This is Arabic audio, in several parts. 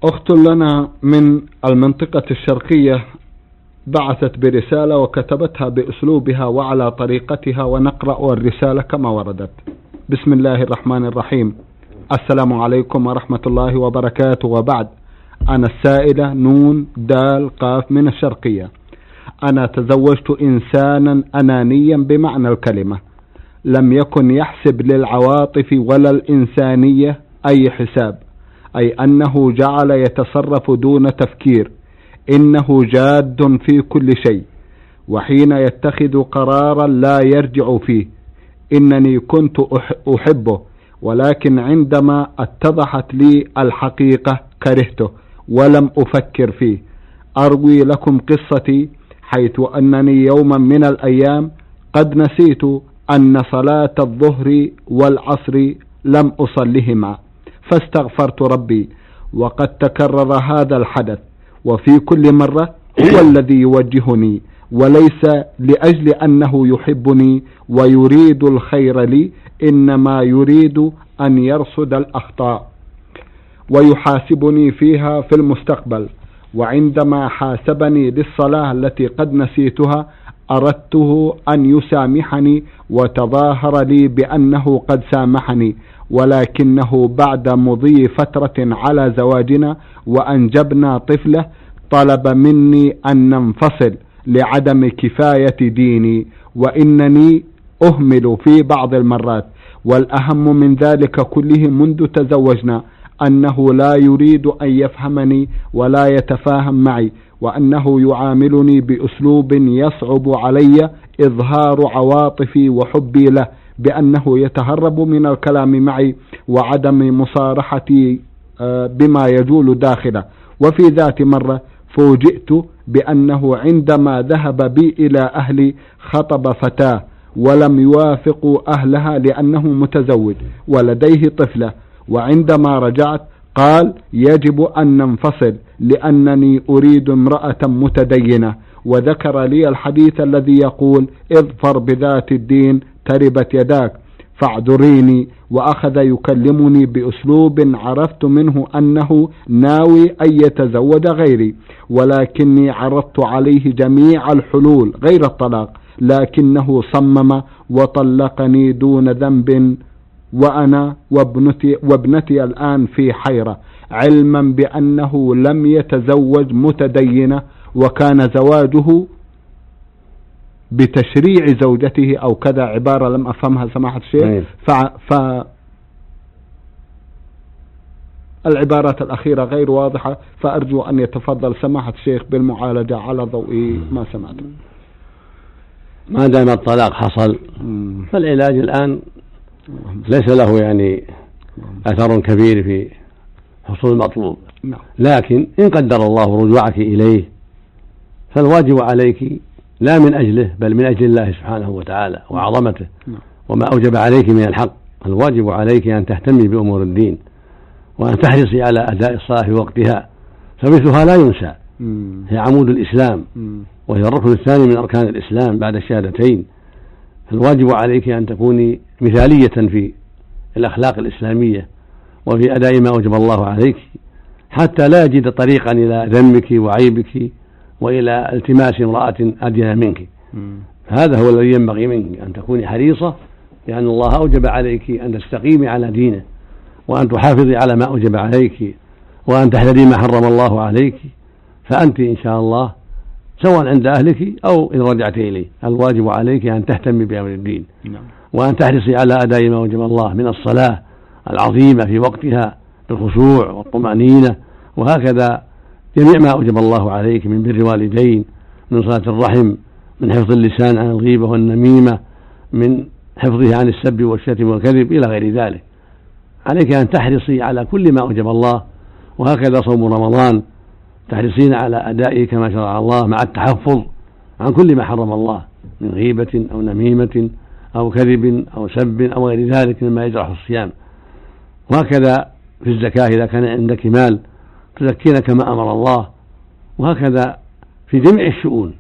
أخت لنا من المنطقة الشرقية بعثت برسالة وكتبتها بأسلوبها وعلى طريقتها، ونقرأ الرسالة كما وردت. بسم الله الرحمن الرحيم. السلام عليكم ورحمة الله وبركاته، وبعد. أنا السائلة نون دال قاف من الشرقية. أنا تزوجت إنسانا أنانيا بمعنى الكلمة، لم يكن يحسب للعواطف ولا الإنسانية أي حساب، أي أنه جعل يتصرف دون تفكير، إنه جاد في كل شيء، وحين يتخذ قرارا لا يرجع فيه. إنني كنت أحبه، ولكن عندما اتضحت لي الحقيقة كرهته ولم أفكر فيه. أروي لكم قصتي، حيث أنني يوما من الأيام قد نسيت أن صلاة الظهر والعصر لم أصلهما، فاستغفرت ربي، وقد تكرر هذا الحدث، وفي كل مرة هو الذي يوجهني، وليس لأجل أنه يحبني ويريد الخير لي، إنما يريد أن يرصد الأخطاء ويحاسبني فيها في المستقبل. وعندما حاسبني للصلاة التي قد نسيتها أردته أن يسامحني، وتظاهر لي بأنه قد سامحني، ولكنه بعد مضي فترة على زواجنا وأنجبنا طفلة طلب مني أن ننفصل لعدم كفاية ديني، وإنني أهمل في بعض المرات. والأهم من ذلك كله منذ تزوجنا أنه لا يريد أن يفهمني ولا يتفاهم معي، وأنه يعاملني بأسلوب يصعب علي إظهار عواطفي وحبي له، بأنه يتهرب من الكلام معي وعدم مصارحتي بما يجول داخله. وفي ذات مرة فوجئت بأنه عندما ذهب بي إلى أهلي خطب فتاة ولم يوافقوا أهلها لأنه متزوج ولديه طفلة، وعندما رجعت قال يجب أن ننفصل لأنني أريد امرأة متدينة، وذكر لي الحديث الذي يقول اظفر بذات الدين تربت يداك، فاعذريني. وأخذ يكلمني بأسلوب عرفت منه أنه ناوي أن يتزوج غيري، ولكني عرضت عليه جميع الحلول غير الطلاق، لكنه صمم وطلقني دون ذنب، وأنا وابنتي الآن في حيرة، علما بأنه لم يتزوج متدينة، وكان زواجه بتشريع زوجته أو كذا، عبارة لم أفهمها سماحة الشيخ. العبارات الأخيرة غير واضحة، فأرجو أن يتفضل سماحة الشيخ بالمعالجة على ضوء ما سمعت. ما دام الطلاق حصل فالعلاج الآن ليس له يعني أثر كبير في حصول المطلوب، لكن إن قدر الله رجوعك إليه فالواجب عليك لا من أجله بل من أجل الله سبحانه وتعالى وعظمته وما أوجب عليك من الحق. الواجب عليك أن تهتمي بأمور الدين، وأن تحرصي على أداء الصلاة في وقتها، فمثلها لا ينسى، هي عمود الإسلام وهي الركن الثاني من أركان الإسلام بعد الشهادتين. فالواجب عليك أن تكوني مثالية في الأخلاق الإسلامية وفي أداء ما أوجب الله عليك، حتى لا يجد طريقا إلى ذمك وعيبك وإلى التماس امرأة أدنى منك. هذا هو الذي ينبغي منك، أن تكوني حريصة، لأن الله أوجب عليك أن تستقيمي على دينه، وأن تحافظي على ما أوجب عليك، وأن تحذري ما حرم الله عليك. فأنت إن شاء الله سواء عند أهلك أو إن رجعت إليه، الواجب عليك أن تهتمي بأمر الدين، وأن تحرصي على أداء ما أوجب الله من الصلاة العظيمة في وقتها بالخشوع والطمأنينة، وهكذا جميع ما أوجب الله عليك من بر الوالدين، من صلة الرحم، من حفظ اللسان عن الغيبة والنميمة، من حفظه عن السب والشتم والكذب إلى غير ذلك. عليك أن تحرصي على كل ما أوجب الله، وهكذا صوم رمضان تحرصين على أدائه كما شرع الله، مع التحفظ عن كل ما حرم الله من غيبة أو نميمة أو كذب أو سب أو غير ذلك مما يجرح الصيام. وهكذا في الزكاة إذا كان عندك مال تزكين كما أمر الله، وهكذا في جميع الشؤون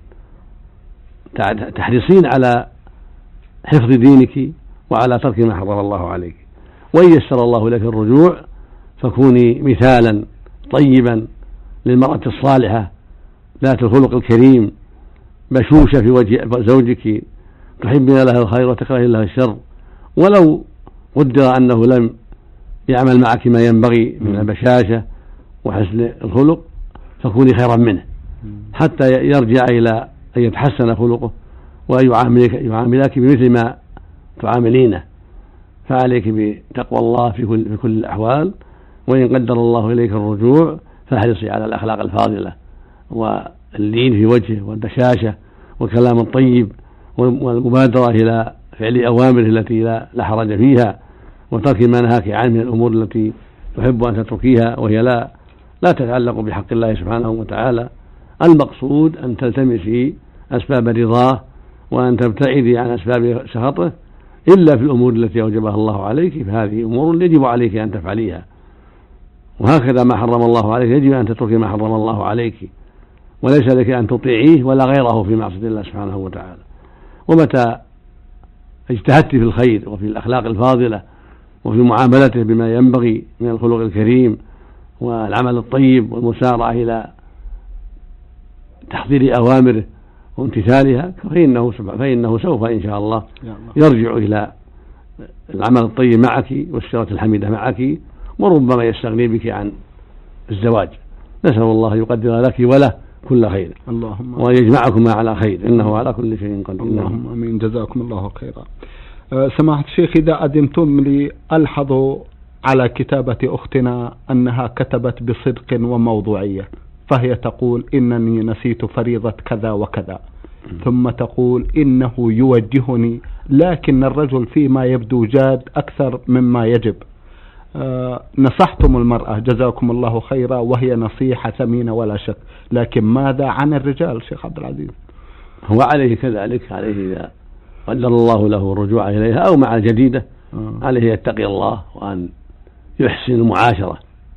تحرصين على حفظ دينك وعلى ترك ما حرم الله عليك. وإن يسر الله لك الرجوع فكوني مثالا طيبا للمرأة الصالحة ذات الخلق الكريم، بشوشة في وجه زوجك، تحبين لها الخير وتكرهين لها الشر، ولو قدر أنه لم يعمل معك ما ينبغي من البشاشة وحسن الخلق فكوني خيرا منه حتى يرجع إلى أن يتحسن خلقه وأن يعاملك بمثل ما تعاملينه. فعليك بتقوى الله في كل الأحوال، وإن قدر الله إليك الرجوع فاحرصي على الأخلاق الفاضلة واللين في وجهه والبشاشة والكلام الطيب والمبادرة إلى فعل أوامره التي لا حرج فيها، وترك ما نهاك عنه من الأمور التي تحب أن تتركيها وهي لا تتعلق بحق الله سبحانه وتعالى. المقصود أن تلتمسي أسباب رضاه وأن تبتعدي عن أسباب سخطه إلا في الأمور التي أوجبها الله عليك، فهذه أمور يجب عليك أن تفعليها، وهكذا ما حرم الله عليك يجب أن تتركي ما حرم الله عليك، وليس لك أن تطيعيه ولا غيره في معصية الله سبحانه وتعالى. ومتى اجتهدت في الخير وفي الأخلاق الفاضلة وفي معاملته بما ينبغي من الخلق الكريم والعمل الطيب والمسارعة إلى تحضير أوامره وامتثالها، فإنه سوف إن شاء الله يرجع إلى العمل الطيب معك والسيرة الحميدة معك، وربما يستغني بك عن الزواج. نسأل الله يقدر لك وله كل خير، اللهم، وأن يجمعكما على خير، إنه على كل شيء قدير. اللهم آمين. جزاكم الله خيرا. سماحة الشيخ، إذا أذنتم لي ألحظ على كتابة أختنا أنها كتبت بصدق وموضوعية، فهي تقول إنني نسيت فريضة كذا وكذا، ثم تقول إنه يوجهني، لكن الرجل فيما يبدو جاد أكثر مما يجب. نصحتم المرأة جزاكم الله خيرا، وهي نصيحة ثمينة ولا شك، لكن ماذا عن الرجال شيخ عبد العزيز؟ هو عليه كذلك، عليه إذا قدر الله له الرجوع إليها أو مع الجديدة عليه يتقي الله وأن يحسن المعاشرة،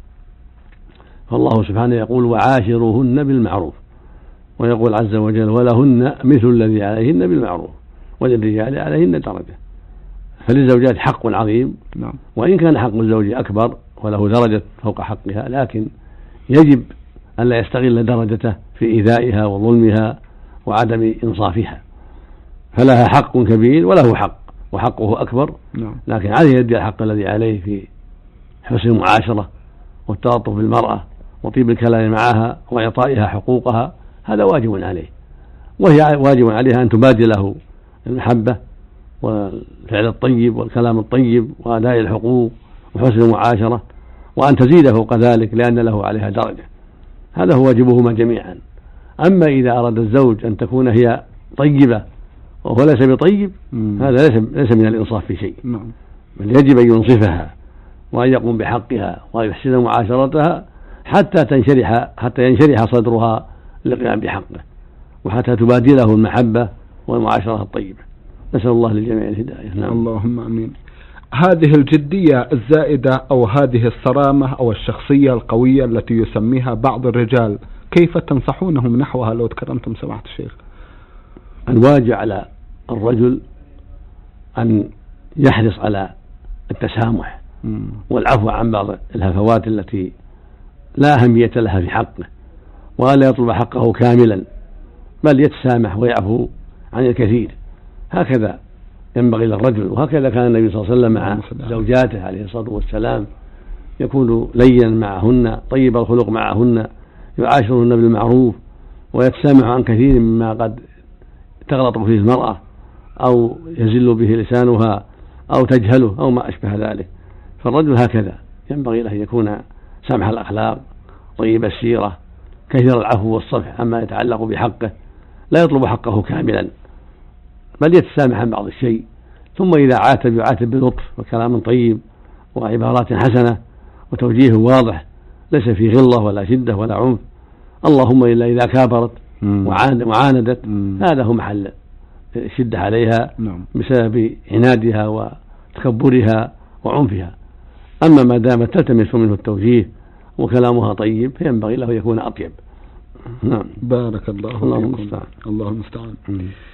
فالله سبحانه يقول وعاشروهن بالمعروف، ويقول عز وجل ولهن مثل الذي عليهن بالمعروف وللرجال عليهن درجة. فللزوجات حق عظيم، وإن كان حق الزوج أكبر وله درجة فوق حقها، لكن يجب أن لا يستغل درجته في إيذائها وظلمها وعدم إنصافها، فلها حق كبير وله حق وحقه أكبر، لكن عليه يدي الحق الذي عليه في حسن المعاشرة والتلطف بالمرأة وطيب الكلام معها وإعطائها حقوقها، هذا واجب عليه، وهي واجب عليها أن تبادله المحبة والفعل الطيب والكلام الطيب وأداء الحقوق وحسن المعاشرة، وأن تزيد فوق ذلك لأن له عليها درجة. هذا هو واجبهما جميعا. أما إذا أراد الزوج أن تكون هي طيبة وهو ليس بطيب، هذا ليس من الإنصاف في شيء، بل يجب أن ينصفها وأن يقوم بحقها ويحسن معاشرتها حتى ينشرح صدرها للقيام بحقه، وحتى تبادله المحبة والمعاشرة الطيبة. نسأل الله للجميع الهداية. اللهم آمين. هذه الجدية الزائدة أو هذه الصرامة أو الشخصية القوية التي يسميها بعض الرجال، كيف تنصحونهم نحوها لو تكرمتم سماحة الشيخ؟ الواجب على الرجل أن يحرص على التسامح والعفو عن بعض الهفوات التي لا أهمية لها في حقه، ولا يطلب حقه كاملا، بل يتسامح ويعفو عن الكثير. هكذا ينبغي للرجل، وهكذا كان النبي صلى الله عليه وسلم مع زوجاته عليه الصلاة والسلام، يكون لينا معهن طيب الخلق معهن، يعاشرهن بالمعروف، ويتسامح عن كثير مما قد تغلط فيه المرأة أو يزل به لسانها أو تجهله أو ما أشبه ذلك. فالرجل هكذا ينبغي له أن يكون سامح الأخلاق طيب السيرة كثير العفو والصفح عما يتعلق بحقه، لا يطلب حقه كاملا بل يتسامح عن بعض الشيء، ثم إذا عاتب يعاتب بلطف وكلام طيب وعبارات حسنة وتوجيه واضح ليس فيه غلة ولا شدة ولا عنف، اللهم إلا إذا كابرت وعاندت، هذا هو محل الشدة عليها بسبب عنادها وتكبرها وعنفها. أما ما دامت تلتمس منه التوجيه وكلامها طيب فينبغي له يكون أطيب. بارك الله فيكم. الله المستعان.